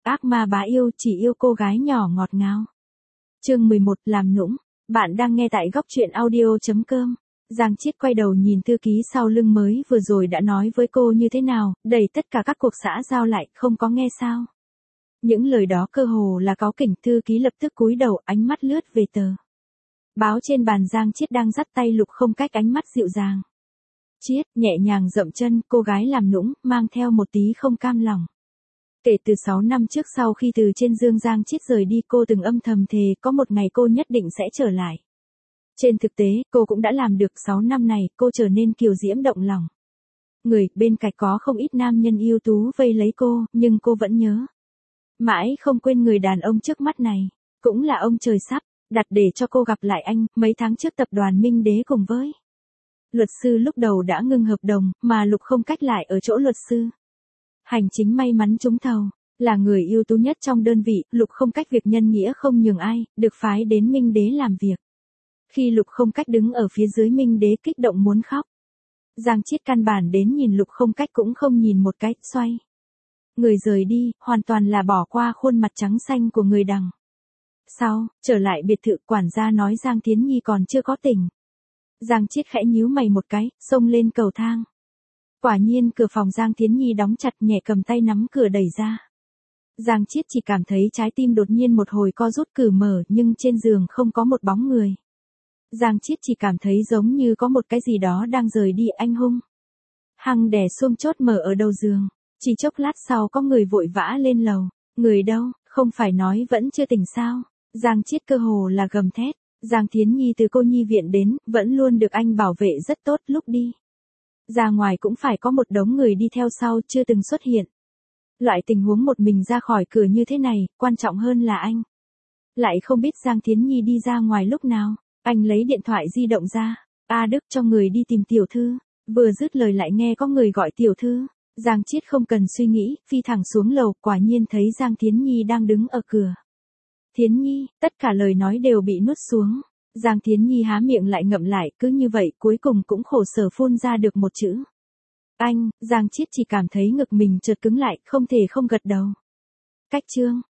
ác ma bá yêu chỉ yêu cô gái nhỏ ngọt ngào. Chương 11 làm nũng. Bạn đang nghe tại góc truyện audio.com. Giang Chiết quay đầu nhìn thư ký sau lưng mới vừa rồi đã nói với cô như thế nào, đẩy tất cả các cuộc xã giao lại, không có nghe sao. Những lời đó cơ hồ là cáu kỉnh. Thư ký lập tức cúi đầu, ánh mắt lướt về tờ báo trên bàn. Giang Chiết đang dắt tay Lục Không Cách, ánh mắt dịu dàng. Chiết, nhẹ nhàng dậm chân, cô gái làm nũng, mang theo một tí không cam lòng. Kể từ 6 năm trước sau khi từ trên giường Giang Chiết rời đi, cô từng âm thầm thề có một ngày cô nhất định sẽ trở lại. Trên thực tế, cô cũng đã làm được. 6 năm này, cô trở nên kiều diễm động lòng. Người bên cạnh có không ít nam nhân yêu tú vây lấy cô, nhưng cô vẫn nhớ. Mãi không quên người đàn ông trước mắt này. Cũng là ông trời sắp đặt để cho cô gặp lại anh. Mấy tháng trước tập đoàn Minh Đế cùng với luật sư lúc đầu đã ngưng hợp đồng, mà Lục Không Cách lại ở chỗ luật sư. Hành chính may mắn trúng thầu, là người ưu tú nhất trong đơn vị. Lục Không Cách việc nhân nghĩa không nhường ai, được phái đến Minh Đế làm việc. Khi Lục Không Cách đứng ở phía dưới Minh Đế kích động muốn khóc. Giang Chiết căn bản đến nhìn Lục Không Cách cũng không nhìn một cái, xoay người rời đi, hoàn toàn là bỏ qua khuôn mặt trắng xanh của người đằng sau. Trở lại biệt thự, quản gia nói Giang Thiến Nhi còn chưa có tỉnh. Giang Chiết khẽ nhíu mày một cái, xông lên cầu thang. Quả nhiên cửa phòng Giang Thiến Nhi đóng chặt, nhẹ cầm tay nắm cửa đẩy ra. Giang Chiết chỉ cảm thấy trái tim đột nhiên một hồi co rút, cử mở, nhưng trên giường không có một bóng người. Giang Chiết chỉ cảm thấy giống như có một cái gì đó đang rời đi. Anh hung hăng đè xuông chốt mở ở đầu giường. Chỉ chốc lát sau có người vội vã lên lầu. Người đâu, không phải nói vẫn chưa tỉnh sao? Giang Chiết cơ hồ là gầm thét. Giang Thiến Nhi từ cô nhi viện đến, vẫn luôn được anh bảo vệ rất tốt, lúc đi ra ngoài cũng phải có một đống người đi theo sau, chưa từng xuất hiện. Loại tình huống một mình ra khỏi cửa như thế này, quan trọng hơn là anh lại không biết Giang Thiến Nhi đi ra ngoài lúc nào. Anh lấy điện thoại di động ra. A Đức, cho người đi tìm tiểu thư. Vừa dứt lời lại nghe có người gọi tiểu thư. Giang Chiết không cần suy nghĩ, phi thẳng xuống lầu, quả nhiên thấy Giang Thiến Nhi đang đứng ở cửa. Thiến Nhi, tất cả lời nói đều bị nuốt xuống. Giang Thiến Nhi há miệng lại ngậm lại, cứ như vậy cuối cùng cũng khổ sở phun ra được một chữ. Anh. Giang Chiết chỉ cảm thấy ngực mình chợt cứng lại, không thể không gật đầu. Cách chương